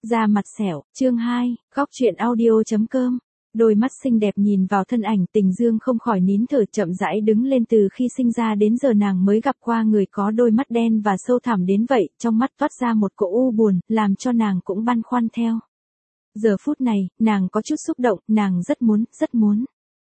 Da mặt sẹo, chương 2, góc truyện audio.com. Đôi mắt xinh đẹp nhìn vào thân ảnh Tình Dương không khỏi nín thở chậm rãi đứng lên. Từ khi sinh ra đến giờ nàng mới gặp qua người có đôi mắt đen và sâu thẳm đến vậy, trong mắt toát ra một cỗ u buồn, làm cho nàng cũng băn khoăn theo. Giờ phút này, nàng có chút xúc động, nàng rất muốn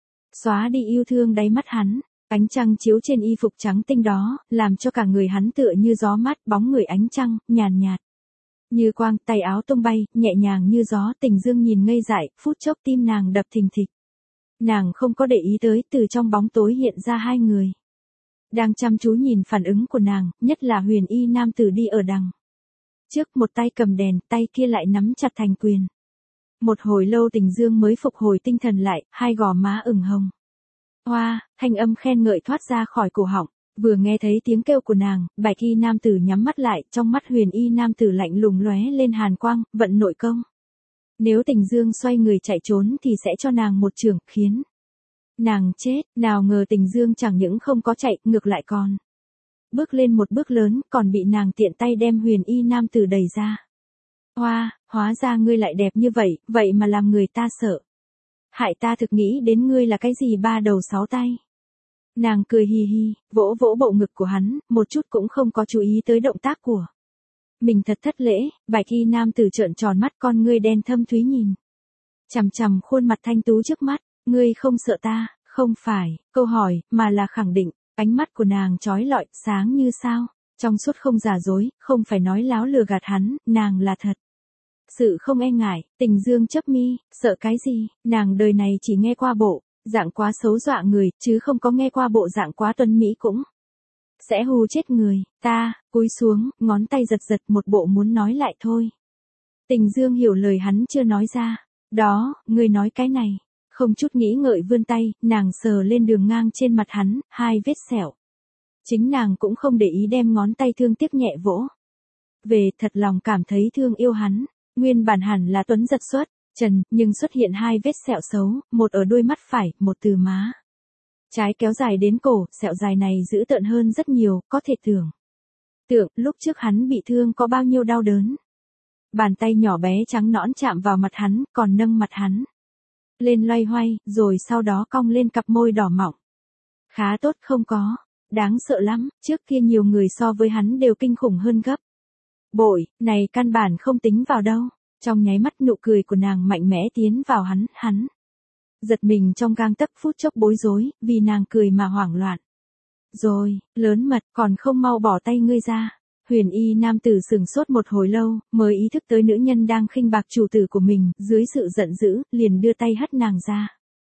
xóa đi yêu thương đáy mắt hắn. Ánh trăng chiếu trên y phục trắng tinh đó, làm cho cả người hắn tựa như gió mát, bóng người ánh trăng, nhàn nhạt. Như quang, tay áo tung bay, nhẹ nhàng như gió. Tình Dương nhìn ngây dại, phút chốc tim nàng đập thình thịch. Nàng không có để ý tới, từ trong bóng tối hiện ra hai người. Đang chăm chú nhìn phản ứng của nàng, nhất là huyền y nam tử đi ở đằng trước, một tay cầm đèn, tay kia lại nắm chặt thành quyền. Một hồi lâu Tình Dương mới phục hồi tinh thần lại, hai gò má ửng hồng. Hoa, thanh âm khen ngợi thoát ra khỏi cổ họng. Vừa nghe thấy tiếng kêu của nàng, bạch y nam tử nhắm mắt lại, trong mắt huyền y nam tử lạnh lùng lóe lên hàn quang, vận nội công. Nếu Tình Dương xoay người chạy trốn thì sẽ cho nàng một chưởng, khiến nàng chết. Nào ngờ Tình Dương chẳng những không có chạy, ngược lại còn bước lên một bước lớn, còn bị nàng tiện tay đem huyền y nam tử đẩy ra. Hoa, hóa ra ngươi lại đẹp như vậy, vậy mà làm người ta sợ. Hại ta thực nghĩ đến ngươi là cái gì ba đầu sáu tay. Nàng cười hì hì, vỗ vỗ bộ ngực của hắn, một chút cũng không có chú ý tới động tác của mình. Thật thất lễ. Bạch y nam tử trợn tròn mắt, con ngươi đen thâm thúy nhìn chằm chằm khuôn mặt thanh tú trước mắt. Ngươi không sợ ta? Không phải câu hỏi, mà là khẳng định. Ánh mắt của nàng chói lọi, sáng như sao, trong suốt không giả dối, không phải nói láo lừa gạt hắn, nàng là thật sự không e ngại. Tình Dương chớp mi, sợ cái gì? Nàng đời này chỉ nghe qua bộ dạng quá xấu dọa người, chứ không có nghe qua bộ dạng quá tuấn mỹ cũng sẽ hù chết người. Ta, cúi xuống, ngón tay giật giật, một bộ muốn nói lại thôi. Tình Dương hiểu lời hắn chưa nói ra. Đó, ngươi nói cái này. Không chút nghĩ ngợi vươn tay, nàng sờ lên đường ngang trên mặt hắn, hai vết sẹo. Chính nàng cũng không để ý, đem ngón tay thương tiếc nhẹ vỗ về, thật lòng cảm thấy thương yêu hắn. Nguyên bản hẳn là tuấn giật xuất trần, nhưng xuất hiện hai vết sẹo xấu, một ở đôi mắt phải, một từ má trái kéo dài đến cổ. Sẹo dài này dữ tợn hơn rất nhiều, có thể tưởng tượng lúc trước hắn bị thương có bao nhiêu đau đớn. Bàn tay nhỏ bé trắng nõn chạm vào mặt hắn, còn nâng mặt hắn lên loay hoay, rồi sau đó cong lên cặp môi đỏ mọng. Khá tốt, không có đáng sợ lắm. Trước kia nhiều người so với hắn đều kinh khủng hơn gấp bội, này căn bản không tính vào đâu. Trong nháy mắt nụ cười của nàng mạnh mẽ tiến vào hắn giật mình trong gang tấc, phút chốc bối rối, vì nàng cười mà hoảng loạn. Rồi, lớn mật, còn không mau bỏ tay ngươi ra. Huyền y nam tử sừng sốt một hồi lâu, mới ý thức tới nữ nhân đang khinh bạc chủ tử của mình, dưới sự giận dữ, liền đưa tay hất nàng ra.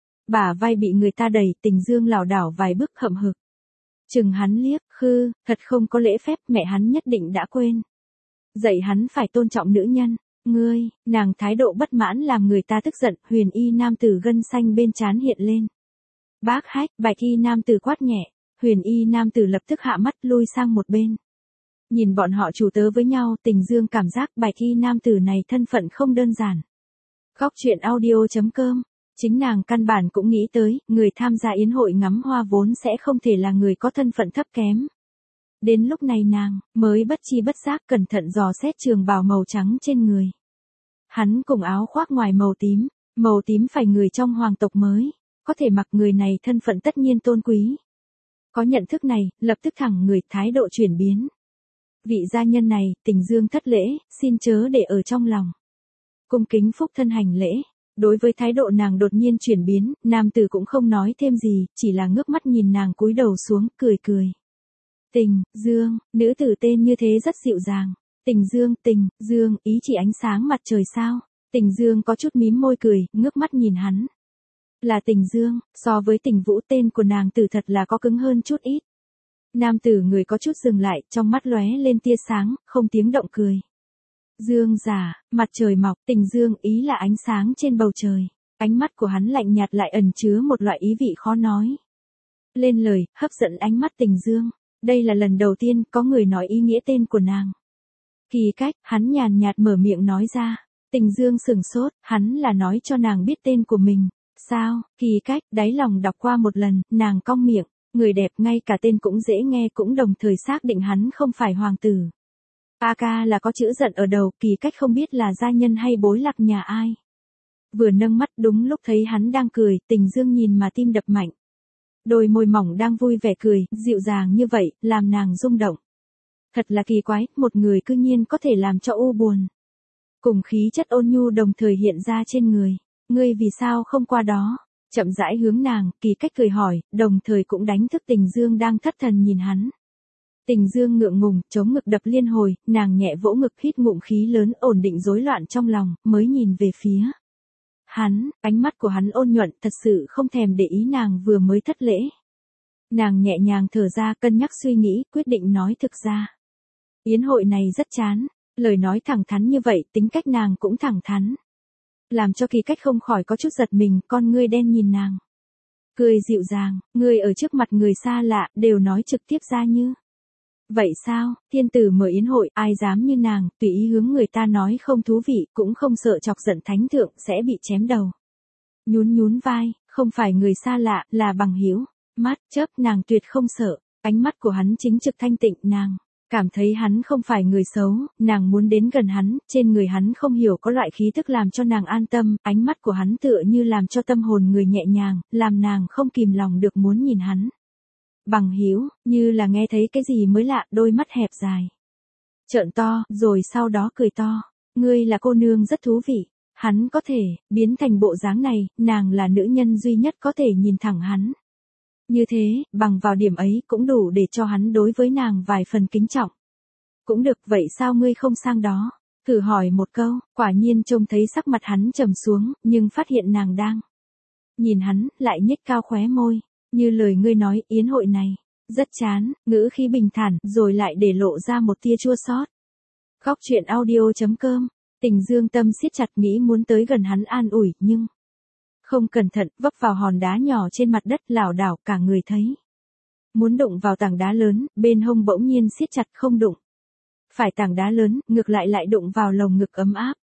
Bả vai bị người ta đẩy, Tình Dương lảo đảo vài bước hậm hực. Chừng hắn liếc, khư, thật không có lễ phép, mẹ hắn nhất định đã quên dạy hắn phải tôn trọng nữ nhân. Ngươi, nàng thái độ bất mãn làm người ta tức giận. Huyền y nam tử gân xanh bên trán hiện lên. Bác hách, bạch y nam tử quát nhẹ. Huyền y nam tử lập tức hạ mắt lui sang một bên. Nhìn bọn họ chủ tớ với nhau, Tình Dương cảm giác bạch y nam tử này thân phận không đơn giản. Góc truyện audio.com. Chính nàng căn bản cũng nghĩ tới, người tham gia yến hội ngắm hoa vốn sẽ không thể là người có thân phận thấp kém. Đến lúc này nàng mới bất chi bất giác cẩn thận dò xét trường bào màu trắng trên người hắn cùng áo khoác ngoài màu tím phải người trong hoàng tộc mới có thể mặc. Người này thân phận tất nhiên tôn quý. Có nhận thức này, lập tức thẳng người, thái độ chuyển biến. Vị gia nhân này, Tình Dương thất lễ, xin chớ để ở trong lòng. Cung kính phúc thân hành lễ. Đối với thái độ nàng đột nhiên chuyển biến, nam tử cũng không nói thêm gì, chỉ là ngước mắt nhìn nàng cúi đầu xuống, cười. Tình Dương, nữ tử tên như thế rất dịu dàng. Tình Dương, ý chỉ ánh sáng mặt trời sao? Tình Dương có chút mím môi cười, ngước mắt nhìn hắn. Là Tình Dương, so với Tình Vũ tên của nàng tử thật là có cứng hơn chút ít. Nam tử người có chút dừng lại, trong mắt lóe lên tia sáng, không tiếng động cười. Dương giả, mặt trời mọc. Tình Dương ý là ánh sáng trên bầu trời. Ánh mắt của hắn lạnh nhạt lại ẩn chứa một loại ý vị khó nói lên lời, hấp dẫn ánh mắt Tình Dương. Đây là lần đầu tiên có người nói ý nghĩa tên của nàng. Kỳ cách, hắn nhàn nhạt mở miệng nói ra. Tình Dương sừng sốt, hắn là nói cho nàng biết tên của mình. Sao? Kỳ cách, đáy lòng đọc qua một lần, nàng cong miệng. Người đẹp, ngay cả tên cũng dễ nghe, cũng đồng thời xác định hắn không phải hoàng tử Ca là có chữ giận ở đầu, Kỳ Cách không biết là gia nhân hay bối lạc nhà ai. Vừa nâng mắt đúng lúc thấy hắn đang cười, Tình Dương nhìn mà tim đập mạnh. Đôi môi mỏng đang vui vẻ cười, dịu dàng như vậy, làm nàng rung động. Thật là kỳ quái, một người cư nhiên có thể làm cho u buồn. Cùng khí chất ôn nhu đồng thời hiện ra trên người. Ngươi vì sao không qua đó? Chậm rãi hướng nàng, Kỳ Cách cười hỏi, đồng thời cũng đánh thức Tình Dương đang thất thần nhìn hắn. Tình Dương ngượng ngùng, chống ngực đập liên hồi, nàng nhẹ vỗ ngực hít ngụm khí lớn ổn định rối loạn trong lòng, mới nhìn về phía hắn, ánh mắt của hắn ôn nhuận, thật sự không thèm để ý nàng vừa mới thất lễ. Nàng nhẹ nhàng thở ra, cân nhắc suy nghĩ, quyết định nói thực ra. Yến hội này rất chán, lời nói thẳng thắn như vậy, tính cách nàng cũng thẳng thắn. Làm cho Kỳ Cách không khỏi có chút giật mình, con ngươi đen nhìn nàng. Cười dịu dàng, ngươi ở trước mặt người xa lạ, đều nói trực tiếp ra như. Vậy sao, thiên tử mở yến hội, ai dám như nàng, tùy ý hướng người ta nói không thú vị, cũng không sợ chọc giận thánh thượng, sẽ bị chém đầu. Nhún nhún vai, không phải người xa lạ, là bằng hữu. Mắt chớp, nàng tuyệt không sợ, ánh mắt của hắn chính trực thanh tịnh, nàng cảm thấy hắn không phải người xấu, nàng muốn đến gần hắn, trên người hắn không hiểu có loại khí thức làm cho nàng an tâm, ánh mắt của hắn tựa như làm cho tâm hồn người nhẹ nhàng, làm nàng không kìm lòng được muốn nhìn hắn. Bằng hữu, như là nghe thấy cái gì mới lạ, đôi mắt hẹp dài trợn to, rồi sau đó cười to. Ngươi là cô nương rất thú vị. Hắn có thể biến thành bộ dáng này, nàng là nữ nhân duy nhất có thể nhìn thẳng hắn. Như thế, bằng vào điểm ấy cũng đủ để cho hắn đối với nàng vài phần kính trọng. Cũng được, vậy sao ngươi không sang đó? Thử hỏi một câu, quả nhiên trông thấy sắc mặt hắn trầm xuống, nhưng phát hiện nàng đang nhìn hắn, lại nhếch cao khóe môi. Như lời ngươi nói, yến hội này rất chán, ngữ khí bình thản, rồi lại để lộ ra một tia chua xót. Góc truyện audio.com. Tình Dương tâm siết chặt nghĩ muốn tới gần hắn an ủi, nhưng không cẩn thận vấp vào hòn đá nhỏ trên mặt đất, lảo đảo cả người thấy. Muốn đụng vào tảng đá lớn, bên hông bỗng nhiên siết chặt không đụng. Phải tảng đá lớn, ngược lại đụng vào lồng ngực ấm áp.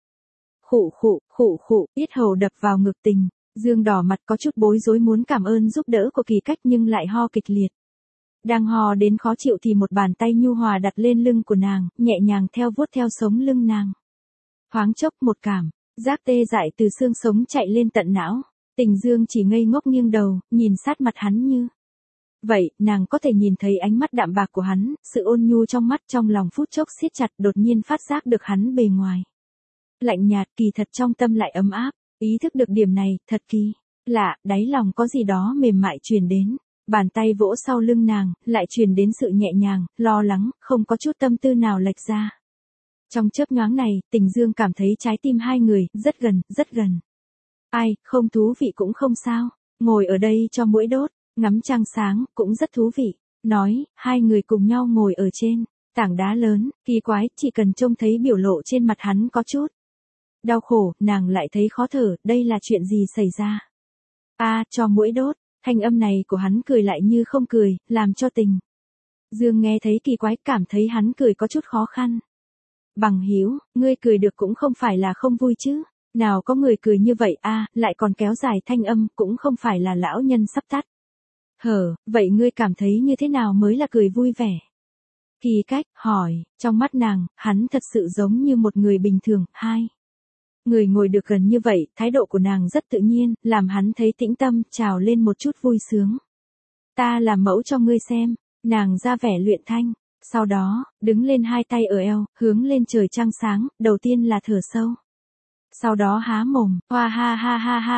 Khụ, yết hầu đập vào ngực Tình Dương đỏ mặt có chút bối rối muốn cảm ơn giúp đỡ của Kỳ Cách nhưng lại ho kịch liệt. Đang ho đến khó chịu thì một bàn tay nhu hòa đặt lên lưng của nàng, nhẹ nhàng vuốt theo sống lưng nàng. Thoáng chốc một cảm giác tê dại từ xương sống chạy lên tận não. Tình Dương chỉ ngây ngốc nghiêng đầu, nhìn sát mặt hắn như vậy, nàng có thể nhìn thấy ánh mắt đạm bạc của hắn, sự ôn nhu trong mắt, trong lòng phút chốc siết chặt, đột nhiên phát giác được hắn bề ngoài lạnh nhạt, kỳ thật trong tâm lại ấm áp. Ý thức được điểm này, thật kỳ lạ, đáy lòng có gì đó mềm mại truyền đến. Bàn tay vỗ sau lưng nàng, lại truyền đến sự nhẹ nhàng, lo lắng, không có chút tâm tư nào lệch ra. Trong chớp nhoáng này, Tình Dương cảm thấy trái tim hai người, rất gần, rất gần. Ai, không thú vị cũng không sao. Ngồi ở đây cho muỗi đốt, ngắm trăng sáng, cũng rất thú vị. Nói, hai người cùng nhau ngồi ở trên tảng đá lớn, kỳ quái, chỉ cần trông thấy biểu lộ trên mặt hắn có chút đau khổ, nàng lại thấy khó thở, đây là chuyện gì xảy ra? Cho muỗi đốt, thanh âm này của hắn cười lại như không cười, làm cho Tình Dương nghe thấy kỳ quái, cảm thấy hắn cười có chút khó khăn. Bằng hữu, ngươi cười được cũng không phải là không vui chứ? Nào có người cười như vậy lại còn kéo dài thanh âm, cũng không phải là lão nhân sắp tắt. Vậy ngươi cảm thấy như thế nào mới là cười vui vẻ? Kỳ Cách hỏi, trong mắt nàng, hắn thật sự giống như một người bình thường. Hai người ngồi được gần như vậy, thái độ của nàng rất tự nhiên, làm hắn thấy tĩnh tâm, trào lên một chút vui sướng. Ta làm mẫu cho ngươi xem, nàng ra vẻ luyện thanh, sau đó, đứng lên hai tay ở eo, hướng lên trời trăng sáng, đầu tiên là thở sâu. Sau đó há mồm, hoa ha ha ha ha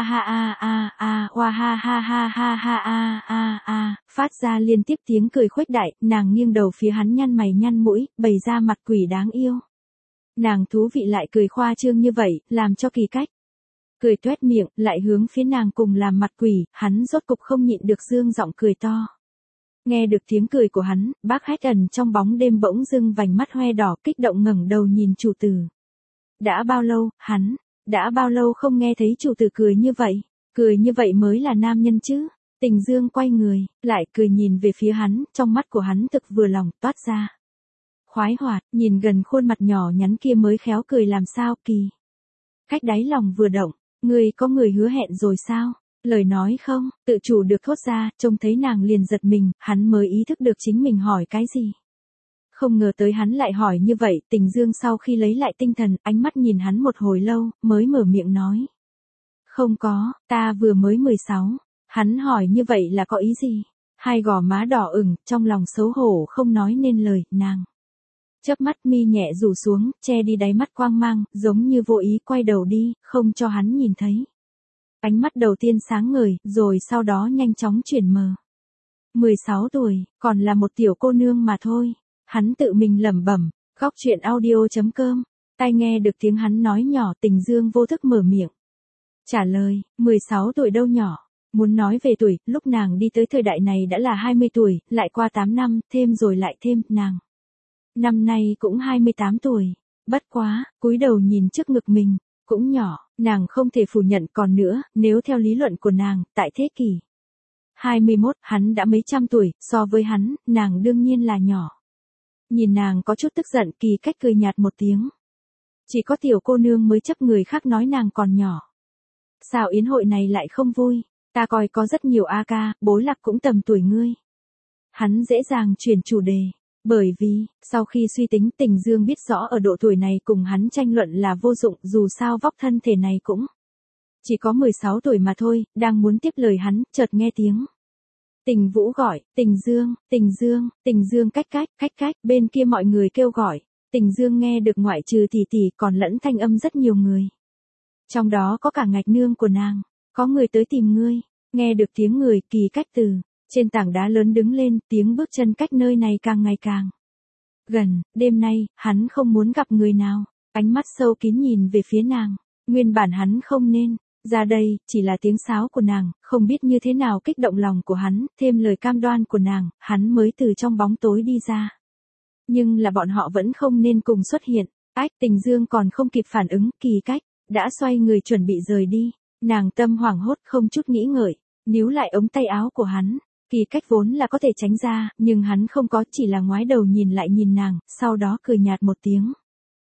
ha hoa ha ha ha ha ha phát ra liên tiếp tiếng cười khuếch đại, nàng nghiêng đầu phía hắn nhăn mày nhăn mũi, bày ra mặt quỷ đáng yêu. Nàng thú vị lại cười khoa trương như vậy, làm cho Kỳ Cách cười toét miệng, lại hướng phía nàng cùng làm mặt quỷ, hắn rốt cục không nhịn được dương giọng cười to. Nghe được tiếng cười của hắn, bác Hách ẩn trong bóng đêm bỗng dưng vành mắt hoe đỏ, kích động ngẩng đầu nhìn chủ tử. Đã bao lâu không nghe thấy chủ tử cười như vậy mới là nam nhân chứ? Tình Dương quay người, lại cười nhìn về phía hắn, trong mắt của hắn thực vừa lòng toát ra khoái hoạt, nhìn gần khuôn mặt nhỏ nhắn kia mới khéo cười làm sao. Kỳ Cách đáy lòng vừa động, ngươi có người hứa hẹn rồi sao? Lời nói không, tự chủ được thốt ra, trông thấy nàng liền giật mình, hắn mới ý thức được chính mình hỏi cái gì. Không ngờ tới hắn lại hỏi như vậy, Tình Dương sau khi lấy lại tinh thần, ánh mắt nhìn hắn một hồi lâu, mới mở miệng nói. Không có, ta vừa mới 16. Hắn hỏi như vậy là có ý gì? Hai gò má đỏ ửng, trong lòng xấu hổ không nói nên lời, nàng. Chớp mắt mi nhẹ rủ xuống, che đi đáy mắt quang mang, giống như vô ý quay đầu đi, không cho hắn nhìn thấy. Ánh mắt đầu tiên sáng ngời, rồi sau đó nhanh chóng chuyển mờ. 16 tuổi, còn là một tiểu cô nương mà thôi. Hắn tự mình lẩm bẩm, góc chuyện audio.com. Tai nghe được tiếng hắn nói nhỏ, Tình Dương vô thức mở miệng. Trả lời, 16 tuổi đâu nhỏ. Muốn nói về tuổi, lúc nàng đi tới thời đại này đã là 20 tuổi, lại qua 8 năm, thêm rồi lại thêm, nàng. Năm nay cũng 28 tuổi. Bất quá, cúi đầu nhìn trước ngực mình, cũng nhỏ, nàng không thể phủ nhận còn nữa, nếu theo lý luận của nàng, tại thế kỷ 21, hắn đã mấy trăm tuổi, so với hắn, nàng đương nhiên là nhỏ. Nhìn nàng có chút tức giận, Kỳ Cách cười nhạt một tiếng. Chỉ có tiểu cô nương mới chấp người khác nói nàng còn nhỏ. Sao yến hội này lại không vui? Ta coi có rất nhiều a ca, bối lạc cũng tầm tuổi ngươi. Hắn dễ dàng chuyển chủ đề. Bởi vì, sau khi suy tính, Tình Dương biết rõ ở độ tuổi này cùng hắn tranh luận là vô dụng, dù sao vóc thân thể này cũng chỉ có 16 tuổi mà thôi, đang muốn tiếp lời hắn, chợt nghe tiếng. Tình Vũ gọi, Tình Dương, Tình Dương, Tình Dương cách, bên kia mọi người kêu gọi. Tình Dương nghe được ngoại trừ tỷ tỷ còn lẫn thanh âm rất nhiều người. Trong đó có cả Ngạch Nương của nàng, có người tới tìm ngươi. Nghe được tiếng người, Kỳ Cách từ trên tảng đá lớn đứng lên, tiếng bước chân cách nơi này càng ngày càng gần. Đêm nay, hắn không muốn gặp người nào. Ánh mắt sâu kín nhìn về phía nàng. Nguyên bản hắn không nên ra đây, chỉ là tiếng sáo của nàng, không biết như thế nào kích động lòng của hắn, thêm lời cam đoan của nàng, hắn mới từ trong bóng tối đi ra. Nhưng là bọn họ vẫn không nên cùng xuất hiện. Ách, Tình Dương còn không kịp phản ứng, Kỳ Cách đã xoay người chuẩn bị rời đi. Nàng tâm hoảng hốt không chút nghĩ ngợi, níu lại ống tay áo của hắn. Kỳ Cách vốn là có thể tránh ra, nhưng hắn không có, chỉ là ngoái đầu nhìn lại nhìn nàng, sau đó cười nhạt một tiếng.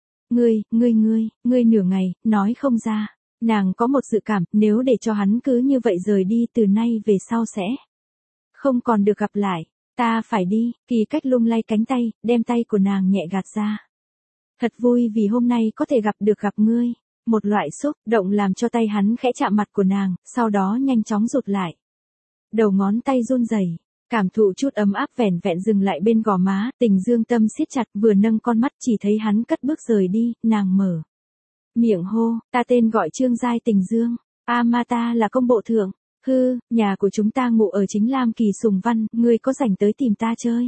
Ngươi nửa ngày, nói không ra. Nàng có một dự cảm, nếu để cho hắn cứ như vậy rời đi từ nay về sau sẽ không còn được gặp lại. Ta phải đi, Kỳ Cách lung lay cánh tay, đem tay của nàng nhẹ gạt ra. Thật vui vì hôm nay có thể gặp ngươi. Một loại xúc động làm cho tay hắn khẽ chạm mặt của nàng, sau đó nhanh chóng rụt lại. Đầu ngón tay run rẩy, cảm thụ chút ấm áp vẻn vẹn dừng lại bên gò má, Tình Dương tâm siết chặt, vừa nâng con mắt chỉ thấy hắn cất bước rời đi, nàng mở miệng hô, ta tên gọi Trương Giai Tình Dương, mà ta là công bộ thượng. Hư, nhà của chúng ta ngụ ở chính Lam Kỳ Sùng Văn, ngươi có rảnh tới tìm ta chơi?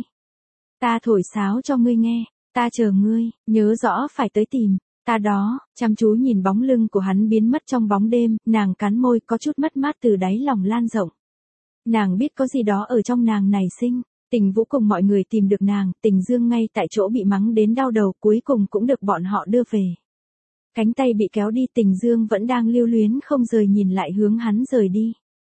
Ta thổi sáo cho ngươi nghe, ta chờ ngươi, nhớ rõ phải tới tìm ta đó. Chăm chú nhìn bóng lưng của hắn biến mất trong bóng đêm, nàng cắn môi, có chút mất mát từ đáy lòng lan rộng. Nàng biết có gì đó ở trong nàng nảy sinh. Tình Vũ cùng mọi người tìm được nàng, Tình Dương ngay tại chỗ bị mắng đến đau đầu, cuối cùng cũng được bọn họ đưa về. Cánh tay bị kéo đi, Tình Dương vẫn đang lưu luyến không rời nhìn lại hướng hắn rời đi.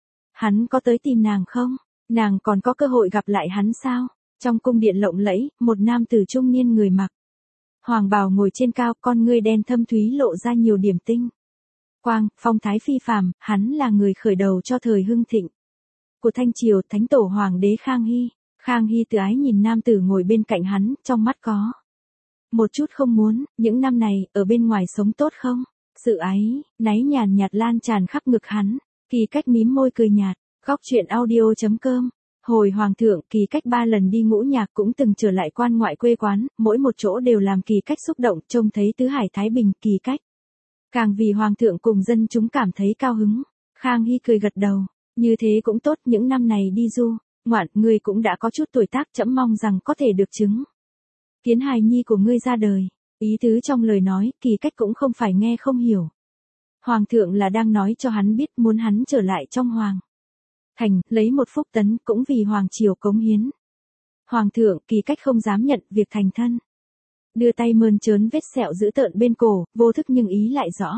Hắn có tới tìm nàng không? Nàng còn có cơ hội gặp lại hắn sao? Trong cung điện lộng lẫy, một nam tử trung niên người mặc hoàng bào ngồi trên cao, con ngươi đen thâm thúy lộ ra nhiều điểm tinh quang, phong thái phi phàm. Hắn là người khởi đầu cho thời hưng thịnh của Thanh Triều, Thánh tổ Hoàng đế Khang Hy. Khang Hy từ ái nhìn nam tử ngồi bên cạnh hắn, trong mắt có một chút không muốn, những năm này, ở bên ngoài sống tốt không? Sự ái náy nhàn nhạt lan tràn khắp ngực hắn. Kỳ Cách mím môi cười nhạt, góc chuyện audio.com. Hồi Hoàng thượng, Kỳ Cách 3 lần đi ngũ nhạc cũng từng trở lại quan ngoại quê quán, mỗi một chỗ đều làm Kỳ Cách xúc động, trông thấy tứ hải thái bình, Kỳ Cách càng vì Hoàng thượng cùng dân chúng cảm thấy cao hứng. Khang Hy cười gật đầu, như thế cũng tốt, những năm này đi du ngoạn, ngươi cũng đã có chút tuổi tác, trẫm mong rằng có thể được chứng kiến hài nhi của ngươi ra đời. Ý tứ trong lời nói, Kỳ Cách cũng không phải nghe không hiểu. Hoàng thượng là đang nói cho hắn biết muốn hắn trở lại trong hoàng thành, lấy một phúc tấn, cũng vì hoàng triều cống hiến. Hoàng thượng, Kỳ Cách không dám nhận việc thành thân. Đưa tay mơn trớn vết sẹo dữ tợn bên cổ, vô thức nhưng ý lại rõ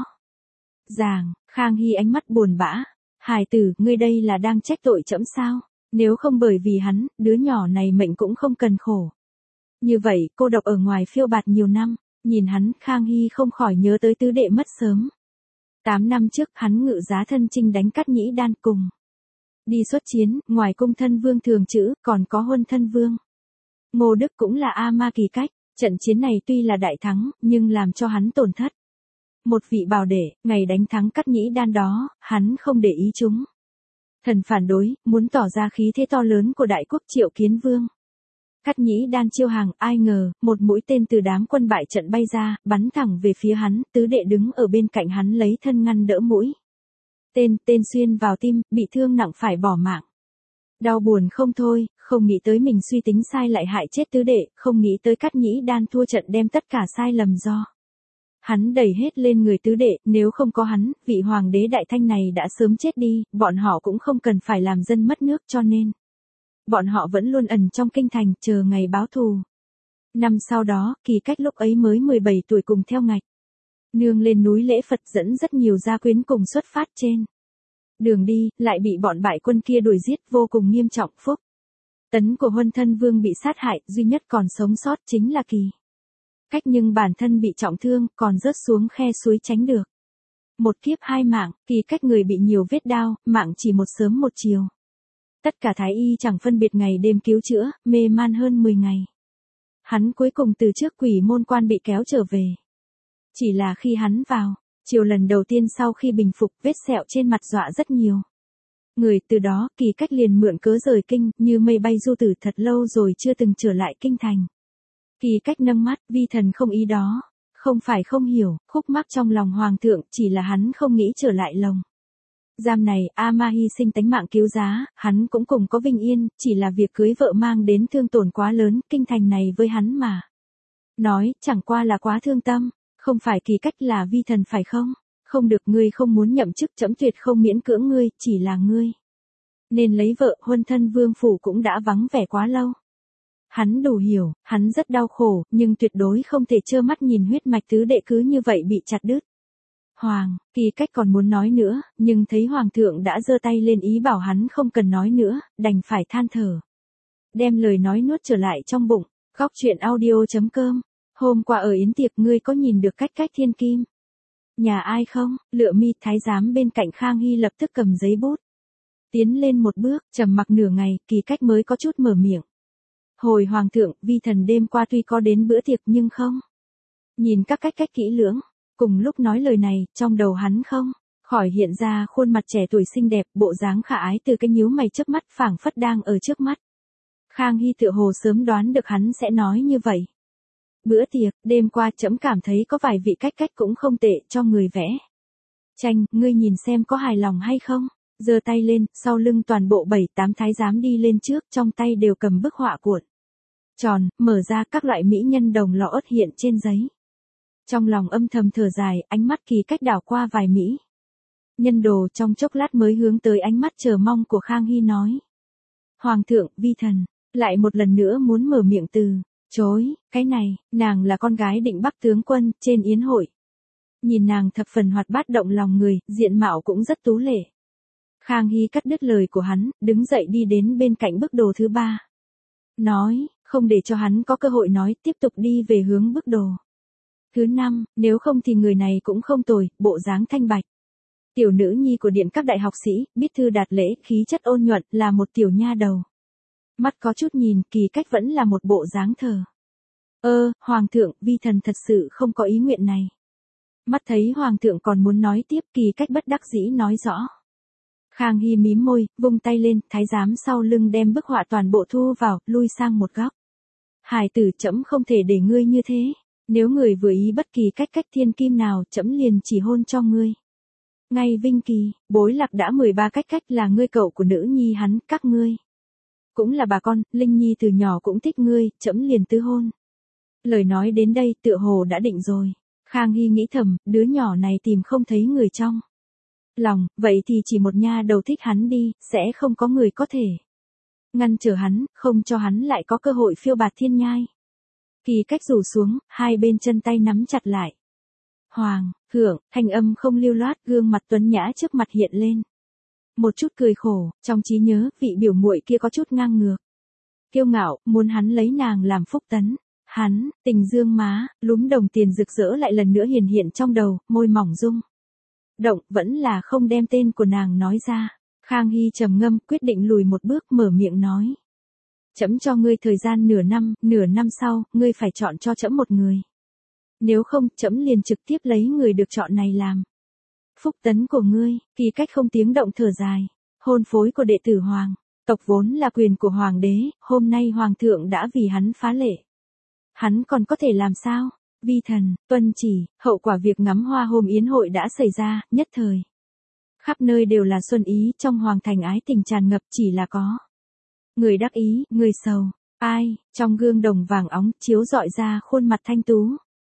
ràng. Khang Hy ánh mắt buồn bã. Hài tử, ngươi đây là đang trách tội trẫm sao? Nếu không bởi vì hắn, đứa nhỏ này mệnh cũng không cần khổ. Như vậy, cô độc ở ngoài phiêu bạt nhiều năm. Nhìn hắn, Khang Hy không khỏi nhớ tới tứ đệ mất sớm. 8 năm trước, hắn ngự giá thân chinh đánh Cát Nhĩ Đan cùng đi xuất chiến, ngoài cung thân vương thường chữ, còn có huân thân vương Ngô Đức cũng là A Ma Kỳ Cách, trận chiến này tuy là đại thắng, nhưng làm cho hắn tổn thất. Một vị bảo đệ, ngày đánh thắng Cắt Nhĩ Đan đó, hắn không để ý chúng. Thần phản đối, muốn tỏ ra khí thế to lớn của đại quốc Triệu Kiến Vương. Cắt Nhĩ Đan chiêu hàng, ai ngờ, một mũi tên từ đám quân bại trận bay ra, bắn thẳng về phía hắn, tứ đệ đứng ở bên cạnh hắn lấy thân ngăn đỡ mũi. Tên xuyên vào tim, bị thương nặng phải bỏ mạng. Đau buồn không thôi, không nghĩ tới mình suy tính sai lại hại chết tứ đệ, không nghĩ tới Cắt Nhĩ Đan thua trận đem tất cả sai lầm do. Hắn đẩy hết lên người tứ đệ, nếu không có hắn, vị hoàng đế Đại Thanh này đã sớm chết đi, bọn họ cũng không cần phải làm dân mất nước cho nên. Bọn họ vẫn luôn ẩn trong kinh thành, chờ ngày báo thù. Năm sau đó, Kỳ Cách lúc ấy mới 17 tuổi cùng theo Ngạch Nương lên núi lễ Phật dẫn rất nhiều gia quyến cùng xuất phát trên. Đường đi, lại bị bọn bại quân kia đuổi giết vô cùng nghiêm trọng. Phúc tấn của Huân Thân Vương bị sát hại, duy nhất còn sống sót chính là Kỳ Cách, nhưng bản thân bị trọng thương, còn rớt xuống khe suối tránh được. Một kiếp hai mạng, Kỳ Cách người bị nhiều vết đao, mạng chỉ một sớm một chiều. Tất cả thái y chẳng phân biệt ngày đêm cứu chữa, mê man hơn 10 ngày. Hắn cuối cùng từ trước Quỷ Môn Quan bị kéo trở về. Chỉ là khi hắn vào chiều lần đầu tiên sau khi bình phục, vết sẹo trên mặt dọa rất nhiều người, từ đó Kỳ Cách liền mượn cớ rời kinh, như mây bay du tử thật lâu rồi chưa từng trở lại kinh thành. Kỳ Cách nâng mắt, vi thần không ý đó. Không phải không hiểu, khúc mắc trong lòng hoàng thượng, chỉ là hắn không nghĩ trở lại lồng giam này. A Ma hy sinh tánh mạng cứu giá, hắn cũng cùng có vinh yên, chỉ là việc cưới vợ mang đến thương tổn quá lớn, kinh thành này với hắn mà nói, chẳng qua là quá thương tâm. Không phải Kỳ Cách là vi thần phải không? Không được, ngươi không muốn nhậm chức, trẫm tuyệt không miễn cưỡng ngươi, chỉ là ngươi nên lấy vợ. Huân Thân Vương phủ cũng đã vắng vẻ quá lâu. Hắn đủ hiểu, hắn rất đau khổ, nhưng tuyệt đối không thể trơ mắt nhìn huyết mạch tứ đệ cứ như vậy bị chặt đứt. Kỳ Cách còn muốn nói nữa, nhưng thấy hoàng thượng đã giơ tay lên ý bảo hắn không cần nói nữa, đành phải than thở. Đem lời nói nuốt trở lại trong bụng. Góc truyện audio.com. Hôm qua ở yến tiệc ngươi có nhìn được Cách thiên kim nhà ai không? Lựa Mi thái giám bên cạnh Khang Hy lập tức cầm giấy bút tiến lên một bước, trầm mặc nửa ngày, Kỳ Cách mới có chút mở miệng. Hồi hoàng thượng, vi thần đêm qua tuy có đến bữa tiệc nhưng không nhìn các cách kỹ lưỡng. Cùng lúc nói lời này, trong đầu hắn không khỏi hiện ra khuôn mặt trẻ tuổi xinh đẹp, bộ dáng khả ái từ cái nhíu mày chớp mắt phảng phất đang ở trước mắt. Khang Hy tựa hồ sớm đoán được hắn sẽ nói như vậy. Bữa tiệc, đêm qua trẫm cảm thấy có vài vị cách cũng không tệ, cho người vẽ tranh, ngươi nhìn xem có hài lòng hay không? Giơ tay lên, sau lưng toàn bộ 7-8 thái giám đi lên trước, trong tay đều cầm bức họa cuộn tròn, mở ra, các loại mỹ nhân đồng lọ ớt hiện trên giấy. Trong lòng âm thầm thở dài, ánh mắt Kỳ Cách đảo qua vài mỹ nhân đồ, trong chốc lát mới hướng tới ánh mắt chờ mong của Khang Hy nói. Hoàng thượng, vi thần lại một lần nữa muốn mở miệng từ chối. Cái này, nàng là con gái Định Bắc tướng quân, trên yến hội nhìn nàng thập phần hoạt bát động lòng người, diện mạo cũng rất tú lệ. Khang Hy cắt đứt lời của hắn, đứng dậy đi đến bên cạnh bức đồ thứ 3. Nói, không để cho hắn có cơ hội nói, tiếp tục đi về hướng bức đồ thứ 5, nếu không thì người này cũng không tồi, bộ dáng thanh bạch. Tiểu nữ nhi của điện các đại học sĩ, biết thư đạt lễ, khí chất ôn nhuận, là một tiểu nha đầu. Mắt có chút nhìn, Kỳ Cách vẫn là một bộ dáng thờ. Hoàng thượng, vi thần thật sự không có ý nguyện này. Mắt thấy hoàng thượng còn muốn nói tiếp, Kỳ Cách bất đắc dĩ nói rõ. Khang Hy mím môi, vung tay lên, thái giám sau lưng đem bức họa toàn bộ thu vào, lui sang một góc. Hài tử, trẫm không thể để ngươi như thế. Nếu người vừa ý bất kỳ cách thiên kim nào, trẫm liền chỉ hôn cho ngươi. Ngay Vinh Kỳ, Bối Lạc đã 13 cách là ngươi cậu của nữ nhi hắn, các ngươi cũng là bà con, Linh Nhi từ nhỏ cũng thích ngươi, trẫm liền tứ hôn. Lời nói đến đây tựa hồ đã định rồi. Khang Hy nghĩ thầm, đứa nhỏ này tìm không thấy người trong lòng, vậy thì chỉ một nha đầu thích hắn đi, sẽ không có người có thể ngăn trở hắn, không cho hắn lại có cơ hội phiêu bạt thiên nhai. Kỳ Cách rủ xuống, hai bên chân tay nắm chặt lại. Hoàng thượng, thanh âm không lưu loát, gương mặt tuấn nhã trước mặt hiện lên một chút cười khổ, trong trí nhớ, vị biểu muội kia có chút ngang ngược, kiêu ngạo, muốn hắn lấy nàng làm phúc tấn. Hắn, tình dương má, lúm đồng tiền rực rỡ lại lần nữa hiển hiện trong đầu, môi mỏng rung động, vẫn là không đem tên của nàng nói ra. Khang Hy trầm ngâm, quyết định lùi một bước, mở miệng nói. Trẫm cho ngươi thời gian nửa năm sau, ngươi phải chọn cho trẫm một người. Nếu không, trẫm liền trực tiếp lấy người được chọn này làm phúc tấn của ngươi. Kỳ cách không tiếng động thở dài. Hôn phối của đệ tử hoàng tộc vốn là quyền của hoàng đế, hôm nay hoàng thượng đã vì hắn phá lệ. Hắn còn có thể làm sao? Vi thần, tuân chỉ. Hậu quả việc ngắm hoa hôm yến hội đã xảy ra, nhất thời. Khắp nơi đều là xuân ý, trong hoàng thành ái tình tràn ngập, chỉ là có người đắc ý, người sầu. Ai? Trong gương đồng vàng óng, chiếu rọi ra khuôn mặt thanh tú.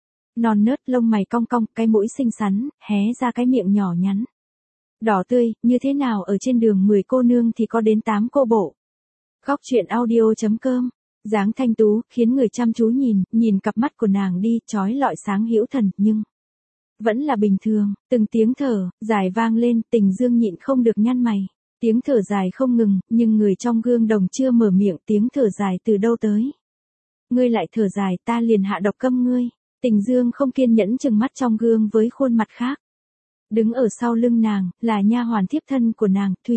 Non nớt, lông mày cong cong, cái mũi xinh xắn, hé ra cái miệng nhỏ nhắn. Đỏ tươi, như thế nào ở trên đường 10 cô nương thì có đến 8 cô bộ. Góc truyện audio.com. Dáng thanh tú, khiến người chăm chú nhìn cặp mắt của nàng đi, chói lọi sáng hữu thần, nhưng vẫn là bình thường. Từng tiếng thở dài vang lên, Tình Dương nhịn không được nhăn mày. Tiếng thở dài không ngừng, nhưng người trong gương đồng chưa mở miệng, tiếng thở dài từ đâu tới. Ngươi lại thở dài, ta liền hạ độc câm ngươi. Tình Dương không kiên nhẫn trừng mắt trong gương với khuôn mặt khác. Đứng ở sau lưng nàng, là nha hoàn thiếp thân của nàng, Thủy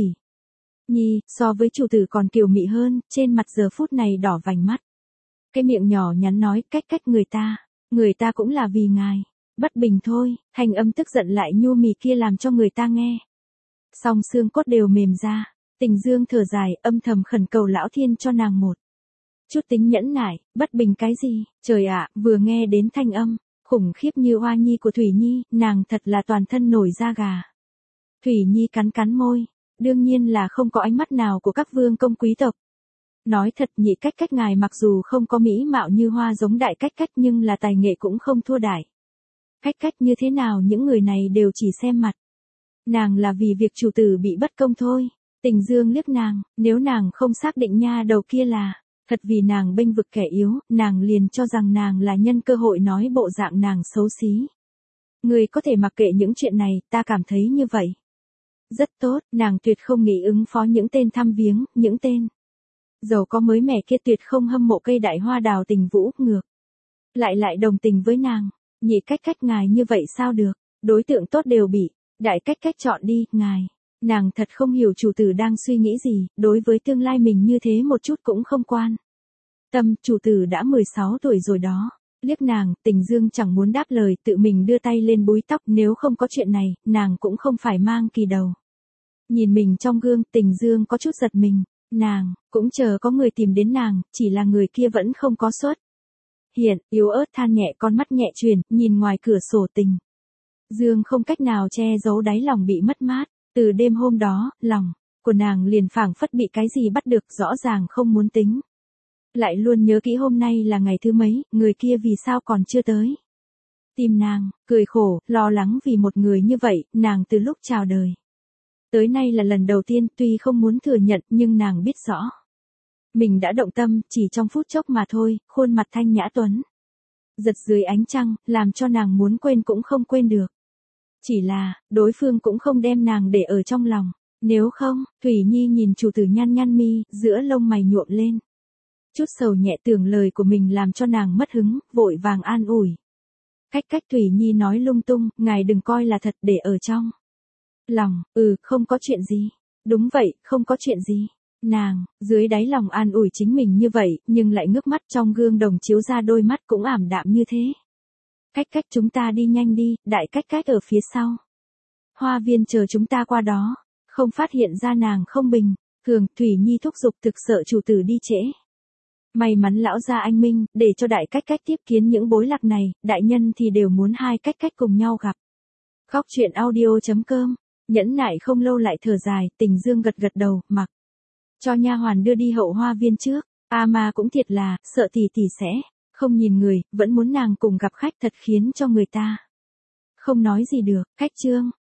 Nhi, so với chủ tử còn kiều mị hơn, trên mặt giờ phút này đỏ vành mắt. Cái miệng nhỏ nhắn nói, cách người ta cũng là vì ngài. Bất bình thôi, thanh âm tức giận lại nhu mì kia làm cho người ta nghe. Song xương cốt đều mềm ra. Tình Dương thở dài, âm thầm khẩn cầu lão thiên cho nàng một chút tính nhẫn nại. Bất bình cái gì? Trời ạ, vừa nghe đến thanh âm khủng khiếp như oa nhi của Thủy Nhi, nàng thật là toàn thân nổi da gà. Thủy Nhi cắn môi, đương nhiên là không có ánh mắt nào của các vương công quý tộc. Nói thật, nhị cách ngài mặc dù không có mỹ mạo như hoa giống đại cách nhưng là tài nghệ cũng không thua đại. Cách như thế nào những người này đều chỉ xem mặt. Nàng là vì việc chủ tử bị bất công thôi. Tình Dương liếc nàng, nếu nàng không xác định nha đầu kia là thật vì nàng bênh vực kẻ yếu, nàng liền cho rằng nàng là nhân cơ hội nói bộ dạng nàng xấu xí. Người có thể mặc kệ những chuyện này, ta cảm thấy như vậy. Rất tốt, nàng tuyệt không nghĩ ứng phó những tên thăm viếng, những tên giàu có mới mẻ kia, tuyệt không hâm mộ cây đại hoa đào Tình Vũ, ngược lại đồng tình với nàng. Nhị cách ngài như vậy sao được, đối tượng tốt đều bị đại cách chọn đi, ngài. Nàng thật không hiểu chủ tử đang suy nghĩ gì, đối với tương lai mình như thế một chút cũng không quan tâm. Chủ tử đã 16 tuổi rồi đó. Liếc nàng, Tình Dương chẳng muốn đáp lời, tự mình đưa tay lên búi tóc, nếu không có chuyện này, nàng cũng không phải mang kỳ đầu. Nhìn mình trong gương, Tình Dương có chút giật mình, nàng cũng chờ có người tìm đến nàng, chỉ là người kia vẫn không có xuất hiện. Yếu ớt than nhẹ, con mắt nhẹ chuyển, nhìn ngoài cửa sổ. Tình Dương không cách nào che giấu đáy lòng bị mất mát. Từ đêm hôm đó, lòng của nàng liền phảng phất bị cái gì bắt được, rõ ràng không muốn tính. Lại luôn nhớ kỹ hôm nay là ngày thứ mấy, người kia vì sao còn chưa tới. Tim nàng cười khổ, lo lắng vì một người như vậy, nàng từ lúc chào đời tới nay là lần đầu tiên, tuy không muốn thừa nhận nhưng nàng biết rõ. Mình đã động tâm, chỉ trong phút chốc mà thôi, khuôn mặt thanh nhã tuấn giật dưới ánh trăng, làm cho nàng muốn quên cũng không quên được. Chỉ là, đối phương cũng không đem nàng để ở trong lòng. Nếu không, Thủy Nhi nhìn chủ tử nhăn mi, giữa lông mày nhuộm lên chút sầu nhẹ, tưởng lời của mình làm cho nàng mất hứng, vội vàng an ủi. Cách Thủy Nhi nói lung tung, ngài đừng coi là thật, để ở trong lòng. Không có chuyện gì. Đúng vậy, không có chuyện gì. Nàng, dưới đáy lòng an ủi chính mình như vậy, nhưng lại ngước mắt trong gương đồng chiếu ra đôi mắt cũng ảm đạm như thế. Cách chúng ta đi nhanh đi, đại cách ở phía sau. Hoa viên chờ chúng ta qua đó. Không phát hiện ra nàng không bình thường, Thủy Nhi thúc giục, thực sợ chủ tử đi trễ. May mắn lão gia anh minh, để cho đại cách tiếp kiến những bối lạc này, đại nhân thì đều muốn hai cách cùng nhau gặp. Góc truyện audio.com. Nhẫn nại không lâu lại thở dài, Tình Dương gật đầu, mặc cho nha hoàn đưa đi hậu hoa viên trước. Mà cũng thiệt là, sợ tỷ sẽ không nhìn người, vẫn muốn nàng cùng gặp khách, thật khiến cho người ta không nói gì được. Khách Trương